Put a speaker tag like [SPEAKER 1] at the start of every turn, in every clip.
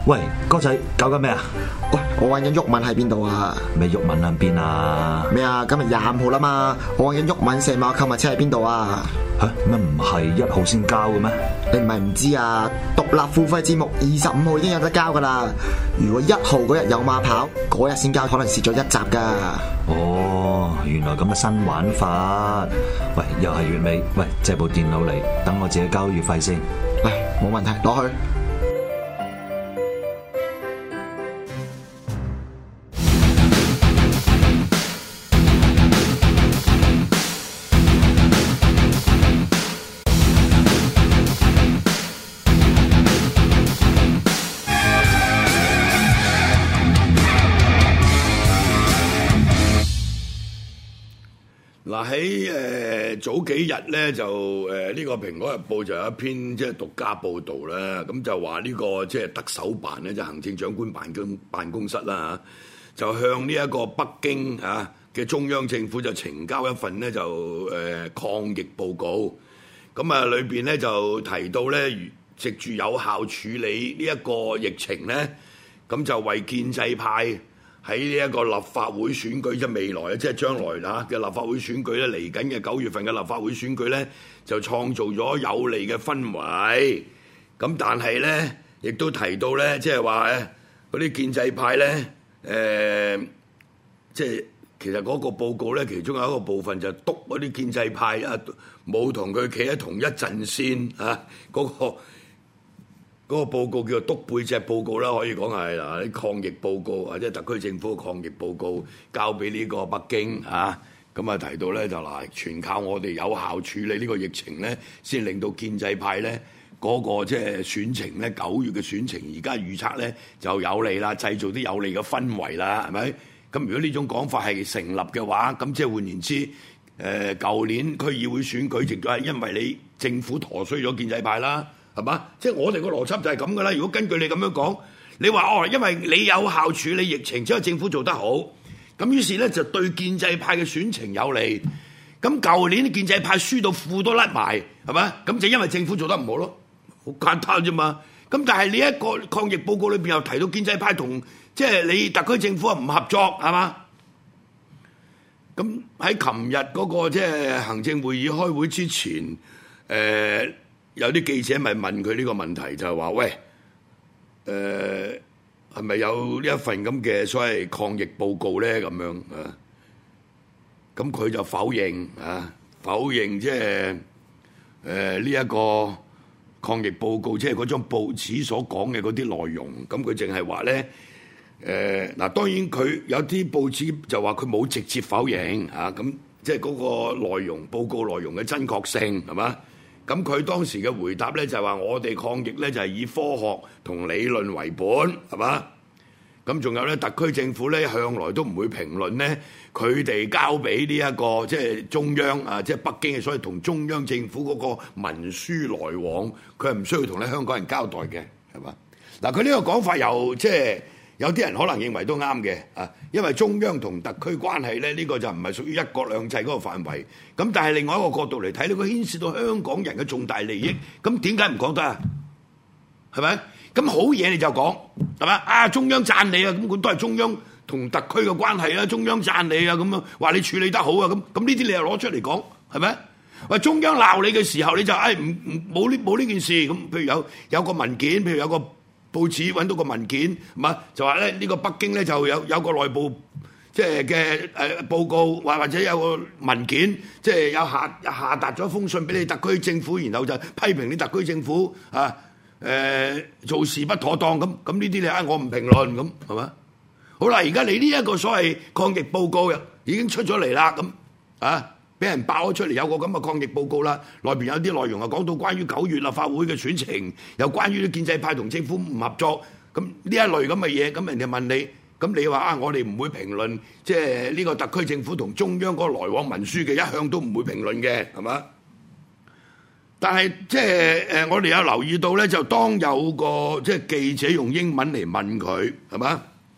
[SPEAKER 1] 喂，哥仔，搞緊咩啊？
[SPEAKER 2] 喂，我揾緊毓民喺邊度啊？
[SPEAKER 1] 咩毓民喺邊啊？
[SPEAKER 2] 咩啊？今日25號啦嘛，我揾緊毓民成碼購物車喺邊度啊？
[SPEAKER 1] 吓，乜唔係1號先交嘅咩？
[SPEAKER 2] 你唔係唔知啊？獨立付費節目25號已經有得交噶啦。如果1號嗰日有馬跑，嗰日先交，可能蝕咗1集噶。
[SPEAKER 1] 哦，原來咁嘅新玩法。喂，又係月尾，喂，借部電腦嚟，等我自己交月費先。
[SPEAKER 2] 嚟，冇問題，攞去。
[SPEAKER 3] 嗱喺早幾日咧就呢個《蘋果日報》就有一篇即係獨家報導啦，咁就話呢個即係特首辦咧，就行政長官辦公室啦嚇，就向呢一個北京嘅中央政府就呈交一份咧就抗疫報告，咁啊裏邊咧就提到咧，藉住有效處理呢一個疫情咧，咁就為建制派喺呢一個立法會選舉，即係未來即係將來嘅立法會選舉咧，嚟緊嘅9月份嘅立法會選舉咧，就創造咗有利嘅氛圍。咁但係咧，亦都提到咧，即係話嗰啲建制派咧，即係其實嗰個報告咧，其中有一個部分就督嗰啲建制派冇同佢企喺同一陣線嗰個報告叫做篤背脊報告啦，可以講係嗱啲抗疫報告或者特區政府嘅抗疫報告交俾呢個北京咁啊提到咧就嗱，全靠我哋有效處理呢個疫情咧，先令到建制派咧嗰個即係選情咧9月嘅選情，而家預測咧就有利啦，製造啲有利嘅氛圍啦，係咪？咁如果呢種講法係成立嘅話，咁即係換言之，舊年區議會選舉亦都係因為你政府陀衰咗建制派啦。係嘛？即係我哋個邏輯就係咁噶啦。如果根據你咁樣講，你話因為你有效處理疫情，之後政府做得好，咁於是咧就對建制派嘅選情有利。咁舊年建制派輸到褲都甩埋，係嘛？咁就因為政府做得唔好咯，好簡單啫嘛。咁但係你一個抗疫報告裏邊又提到建制派同即係你特區政府唔合作，係嘛？咁喺琴日嗰個即係行政會議開會之前，有啲記者咪問佢呢個問題，就係話：喂，係咪有呢一份咁嘅所謂抗疫報告咧？咁樣啊，咁佢就否認即係呢一個抗疫報告，即係嗰張報紙所講嘅嗰啲內容。咁佢淨係話咧，嗱，當然佢有啲報紙就話佢冇直接否認咁即係嗰個內容報告內容嘅真確性係嘛？咁佢當時嘅回答咧就係話：我哋抗疫咧就係以科學同理論為本，係嘛？咁仲有咧，特區政府咧向來都唔會評論咧，佢哋交俾呢一個即係中央即係北京嘅，所謂同中央政府嗰個文書來往，佢係唔需要同咧香港人交代嘅，係嘛？嗱，佢呢個講法又即係有啲人可能認為都啱嘅因為中央同特區關係咧，呢個就唔係屬於一國兩制嗰個範圍。咁但係另外一個角度嚟睇，呢個牽涉到香港人嘅重大利益，咁點解唔講得啊？係咪？咁好嘢你就講，係嘛？中央讚你啊，咁佢都係中央同特區嘅關係啦。中央讚你啊，咁樣話你處理得好啊，咁呢啲你又攞出嚟講，係咪？喂，中央鬧你嘅時候，你就冇呢件事咁。譬如有個文件，譬如有個報紙揾到個文件，係嘛？就話咧呢個北京咧就有個內部即係嘅報告，或者有個文件，即係有下達咗封信俾你特區政府，然後就批評你特區政府做事不妥當咁呢啲你我唔評論咁係嘛？好啦，而家你呢一個所謂抗疫報告已經出咗嚟啦，咁俾人爆咗出嚟，有個咁嘅抗疫報告啦，內邊有啲內容講到關於9月立法會嘅選情，又關於啲建制派同政府唔合作，咁呢一類咁嘅嘢，咁人哋問你，咁你話我哋唔會評論，即係呢個特區政府同中央嗰個來往文書嘅，一向都唔會評論嘅，係嘛？但係即係我哋有留意到咧，就當有個即係記者用英文嚟問佢，係嘛？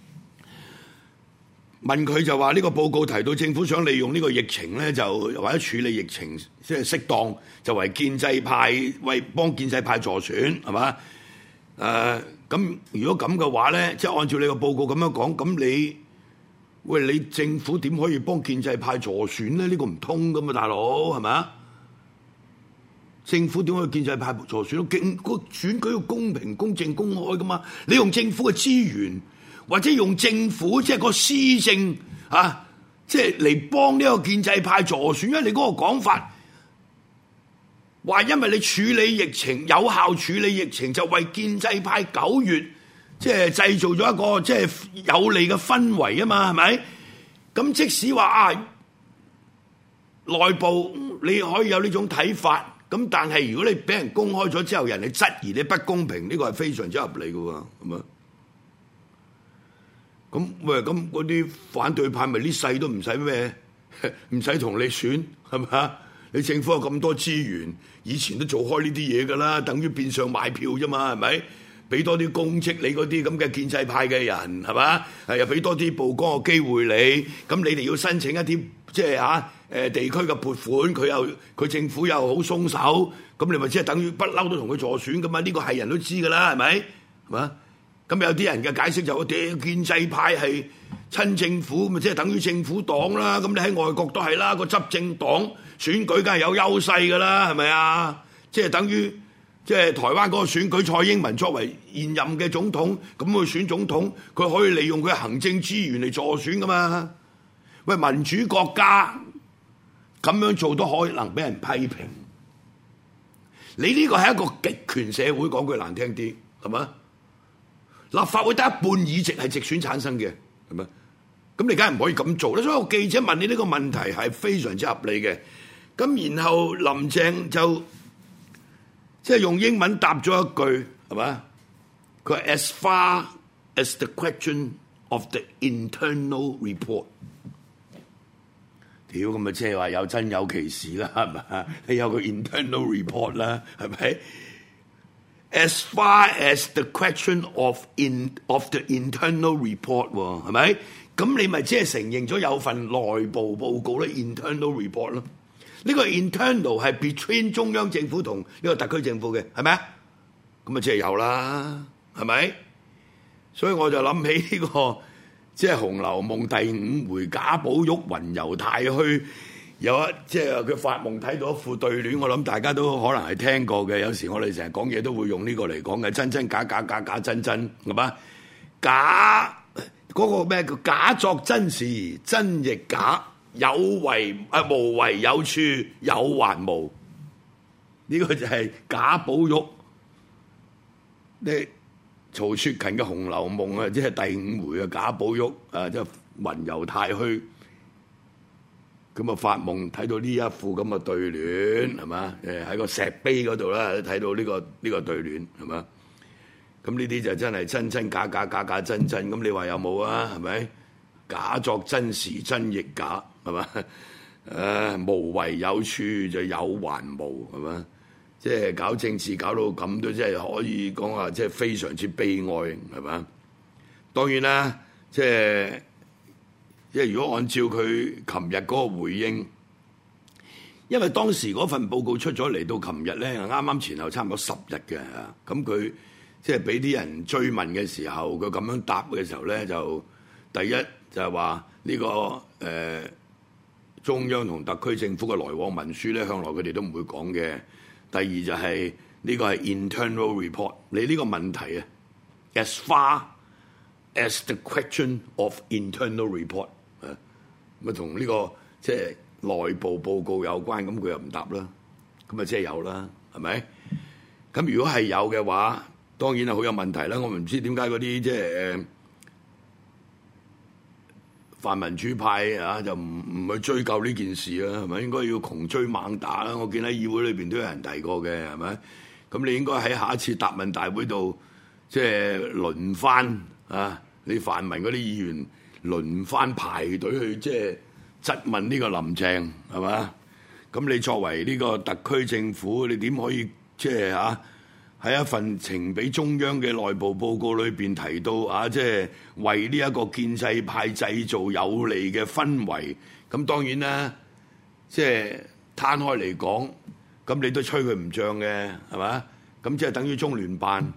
[SPEAKER 3] 問佢就話呢個報告提到政府想利用呢個疫情咧，就或者處理疫情即係適當，就為建制派幫建制派助選，係嘛？咁咁如果咁嘅話咧，即係按照你個報告咁樣講，咁你政府點可以幫建制派助選咧？呢個唔通噶嘛，大佬係咪啊？政府點可以建制派助選？個選舉要公平、公正、公開噶嘛？你用政府嘅資源，或者用政府即係個施政啊，即係嚟幫呢個建制派助選，因為你嗰個講法話，因為你處理疫情有效處理疫情，就為建制派9月即係製造咗一個即係有利嘅氛圍啊嘛，係咪？咁即使話啊，內部你可以有呢種睇法。咁但係如果你俾人公開咗之後，人哋質疑你不公平，呢個係非常之合理嘅喎，係咪？咁嗰啲反對派咪呢世都唔使咩，唔使同你選，係咪啊？你政府有咁多資源，以前都做開呢啲嘢㗎啦，等於變相買票啫嘛，係咪？俾多啲公職你嗰啲咁嘅建制派嘅人，係嘛？又俾多啲曝光嘅機會你，咁你哋要申請一啲即係地區嘅撥款，佢政府又好鬆手，咁你咪即係等於不嬲都同佢助選噶嘛？呢個係人都知噶啦，係咪？係嘛？咁有啲人嘅解釋就話，建制派係親政府，咪即係等於政府黨啦。咁你喺外國都係啦，個執政黨選舉梗係有優勢噶啦，係咪啊？即係等於即係台灣嗰個選舉，蔡英文作為現任嘅總統，咁去選總統，佢可以利用佢嘅行政資源嚟助選噶嘛？喂，民主國家咁樣做都可能俾人批評，你呢個係一個極權社會，講句難聽啲，係嘛？立法會得一半議席係直選產生嘅，係咪？咁你梗係唔可以咁做啦。所以我記者問你呢個問題係非常之合理嘅。咁然後林鄭就即係用英文答咗一句，係嘛？佢話 As far as the question of the internal report。屌，咁咪即係話有真有其事啦，係咪？你有個 internal report 啦，係咪 ？As far as the question of the internal report 喎，係咪？咁你咪即係承認咗有份內部報告咧 ，internal report 咯。呢個 internal 係 between 中央政府同呢個特區政府嘅，係咪啊？咁咪即係有啦，係咪？所以我就諗起呢個。即係《紅樓夢》第5回賈寶玉雲遊太虛，即係佢發夢睇到一副對聯，我諗大家都可能係聽過嘅。有時我哋成日講嘢都會用呢個嚟講嘅，真真假假，假假真真，係嘛？假嗰個咩叫假作真時，真亦假，無為有處，有還無。呢個就係賈寶玉曹雪芹嘅《紅樓夢》啊，即係第5回嘅賈寶玉啊，即係雲遊太虛，咁啊發夢睇到呢一副咁嘅對聯，係嘛？喺個石碑嗰度啦，睇到呢個對聯，係嘛？咁呢啲就真係真真假假，假假真真。咁你話有冇啊？係咪？假作真時，真亦假，係嘛？無為有處就有還無，係嘛？即係搞政治搞到咁都真係可以講話，即係非常之悲哀，係嘛？當然啦，即係如果按照佢琴日嗰個回應，因為當時嗰份報告出咗嚟到琴日咧，啱啱前後差唔多10日嘅，咁佢即係俾啲人追問嘅時候，佢咁樣答嘅時候咧，就第一就係話呢個中央同特區政府嘅來往文書咧，向來佢哋都唔會講嘅。第二就係呢個係 internal report， 你呢個問題啊 ，as far as the question of internal report 啊，咁啊同呢個即係內部報告有關，咁佢又唔答啦，咁啊即係有啦，係咪？咁如果係有嘅話，當然係好有問題啦。我唔知點解嗰啲即係泛民主派啊，就唔去追究呢件事啊，係咪應該要窮追猛打啦？我見喺議會裏邊都有人提過嘅，係咪？咁你應該喺下一次答問大會度，即係輪番啊，你泛民嗰啲議員輪番排隊去即係質問呢個林鄭，係嘛？咁你作為呢個特區政府，你點可以即係喺一份呈俾中央嘅內部報告裏邊提到即係為呢一個建制派製造有利嘅氛圍。咁當然啦，即係攤開嚟講，咁你都吹佢唔脹嘅，係嘛？咁即係等於中聯辦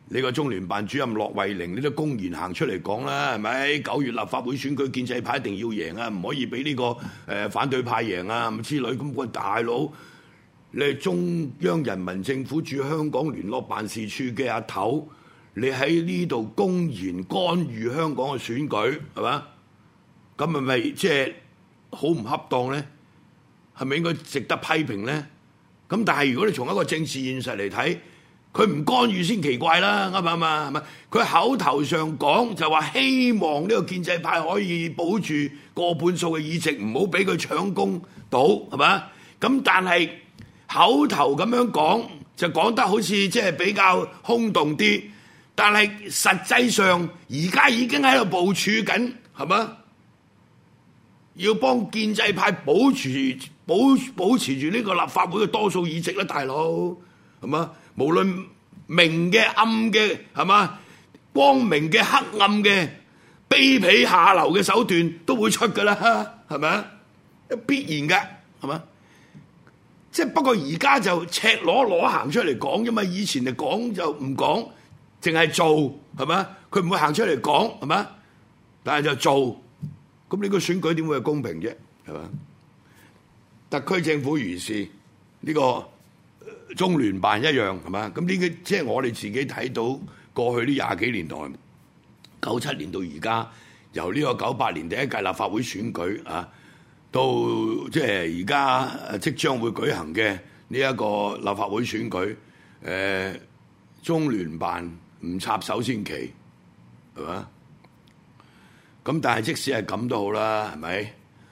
[SPEAKER 3] 你個中聯辦主任駱惠寧，你都公然行出嚟講啦，係咪？9月立法會選舉，建制派一定要贏啊，唔可以俾呢個反對派贏啊，咁之類。咁喂，大佬，你係中央人民政府駐香港聯絡辦事處嘅阿頭，你喺呢度公然干預香港嘅選舉，係嘛？咁係咪即係好唔恰當咧？係咪應該值得批評咧？咁但係如果你從一個政治現實嚟睇，佢唔干預先奇怪啦，啱唔啱啊？係咪？佢口頭上講就話希望呢個建制派可以保住過半數嘅議席，唔好俾佢搶攻到，係嘛？咁但係口頭咁樣講就講得好似即係比較空洞啲，但係實際上而家已經喺度部署緊，係嘛？要幫建制派保持住呢個立法會嘅多數議席啦，大佬，係嘛？無論明嘅暗嘅，係嘛？光明嘅黑暗嘅，卑鄙下流嘅手段都會出㗎啦，係咪啊？必然㗎，係嘛？即係不過而家就赤裸裸行出嚟講啫嘛，以前就講就唔講，淨係做，係嘛？佢唔會行出嚟講，係嘛？但係就做，咁呢個選舉點會係公平啫？係嘛？特區政府如是，呢個中聯辦一樣，係嘛？咁呢個即係我哋自己睇到過去呢20幾年代，97年到而家，由呢個98年第一屆立法會選舉啊，到即係而家即將會舉行嘅呢一個立法會選舉，中聯辦唔插手先奇，係嘛？咁但係即使係咁都好啦，係咪？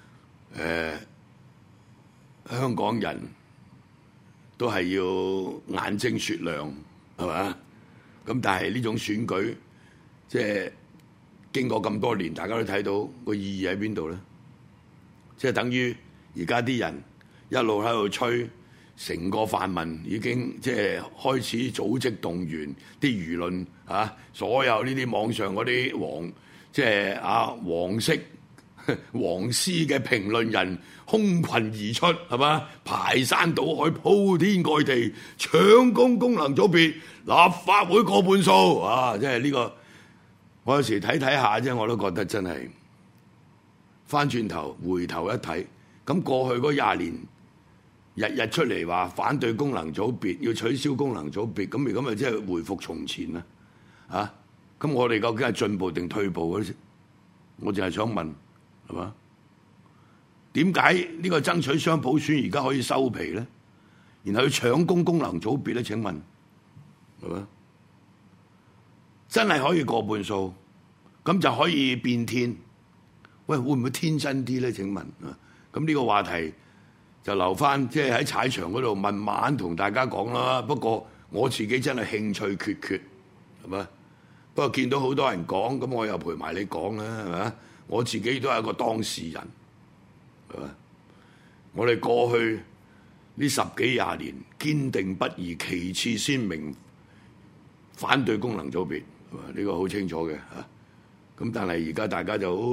[SPEAKER 3] 香港人都係要眼睛雪亮，係嘛？咁但係呢種選舉，即係經過咁多年，大家都睇到個意義喺邊度咧？即係等於而家啲人一路喺度吹，成個泛民已經即係開始組織動員啲輿論啊，所有呢啲網上嗰啲黃色黃絲嘅評論人空群而出，係嘛？排山倒海、鋪天蓋地搶攻功能組別立法會過半數啊！即係呢個，我有時睇睇下啫，我都覺得真係翻轉頭回頭一睇，咁過去嗰20年日日出嚟話反對功能組別，要取消功能組別，咁而家咪即係回復從前啦？啊！咁我哋究竟係進步定退步嗰啲？我淨係想問，係嘛？點解呢個爭取雙普選而家可以收皮咧？然後要搶攻功能組別咧？請問係嘛？真係可以過半數，咁就可以變天？喂，會唔會天真啲咧？請問啊？咁呢個話題就留翻，即係喺踩場嗰度慢慢同大家講啦。不過我自己真係興趣缺缺，係嘛？不過見到好多人講，咁我又陪埋你講啦，係咪？我自己都係一個當事人，係咪？我哋過去呢10幾20年堅定不移、旗幟鮮明反對功能組別，係咪？呢個好清楚嘅嚇。咁但係而家大家就，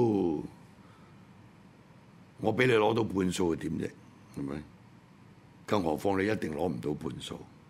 [SPEAKER 3] 我俾你攞到半數係點啫？係咪？更何況你一定攞唔到半數。